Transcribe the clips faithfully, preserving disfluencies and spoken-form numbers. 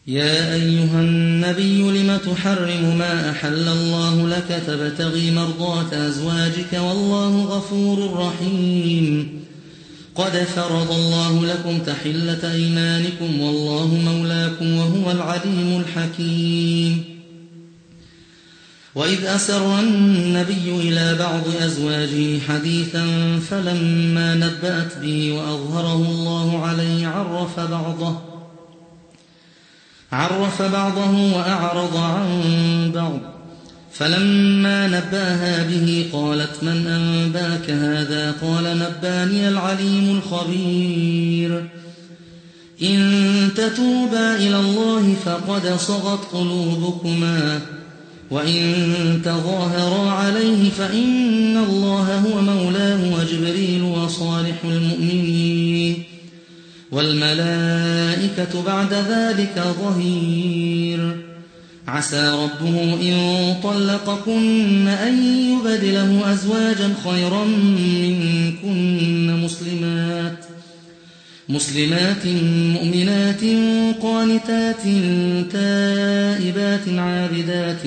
يا أيها النبي لم تحرم ما أحل الله لك تبتغي مرضات أزواجك والله غفور رحيم قد فرض الله لكم تحلة أيمانكم والله مولاكم وهو العليم الحكيم وإذ أسر النبي إلى بعض أزواجه حديثا فلما نبأت به وأظهره الله عليه عرف بعضه عرف بعضه وأعرض عن بعض فلما نبأها به قالت من أنباك هذا قال نباني العليم الخبير إن تتوبا إلى الله فقد صغت قلوبكما وإن تظاهرا عليه فإن الله هو مولاه وجبريل وصالح المؤمنين والملائكة بعد ذلك ظهير عسى ربه إن طلقكن أن يبدله أزواجا خيرا منكن مسلمات مسلمات مؤمنات قانتات تائبات عابدات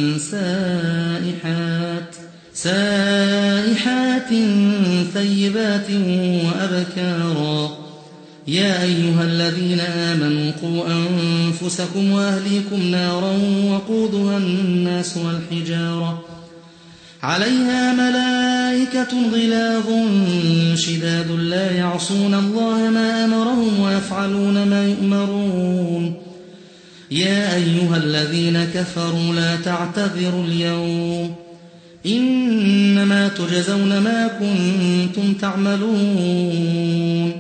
سائحات سائحات ثيبات وأبكارا يا أيها الذين آمنوا قوا أنفسكم وأهليكم نارا وقودها الناس والحجارة عليها ملائكة غلاظ شداد لا يعصون الله ما أمرهم ويفعلون ما يؤمرون يا أيها الذين كفروا لا تعتذروا اليوم إنما تجزون ما كنتم تعملون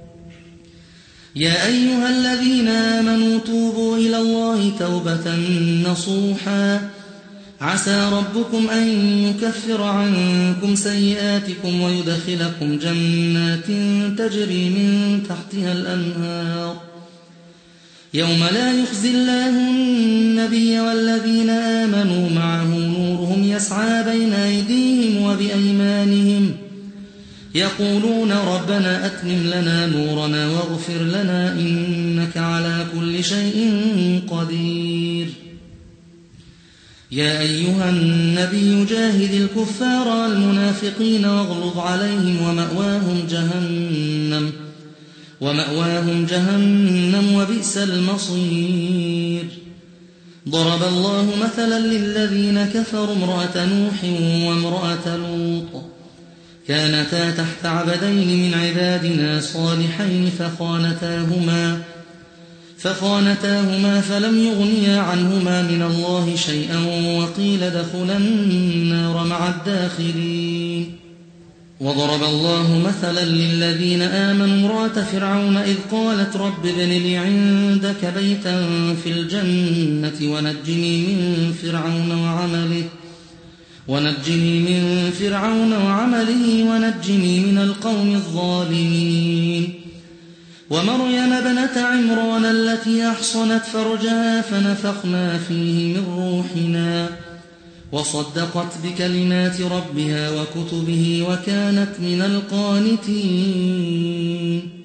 يا أيها الذين آمنوا توبوا إلى الله توبة نصوحا عسى ربكم أن يكفر عنكم سيئاتكم ويدخلكم جنات تجري من تحتها الأنهار يوم لا يخزي الله النبي والذين آمنوا معه نورهم يسعى بين أيديهم وبأيمانهم يقولون ربنا أتمم لنا نورنا واغفر لنا إنك على كل شيء قدير يا أيها النبي جاهد الكفار والمنافقين واغلظ عليهم ومأواهم جهنم ومأواهم جهنم وبئس المصير ضرب الله مثلا للذين كفروا امرأة نوح وامرأة لوط كانتا تحت عبدين من عبادنا صالحين فخانتاهما فخانتاهما فلم يغنيا عنهما من الله شيئا وقيل ادخلا النار مع الداخلين وضرب الله مثلا للذين آمنوا امرأة فرعون إذ قالت رب ابن لي عندك بيتا في الجنة ونجني من فرعون وعمله ونجني من فرعون وعمله ونجني من القوم الظالمين ومريم ابنة عمران التي أحصنت فرجها فنفخنا فيه من روحنا وصدقت بكلمات ربها وكتبه وكانت من القانتين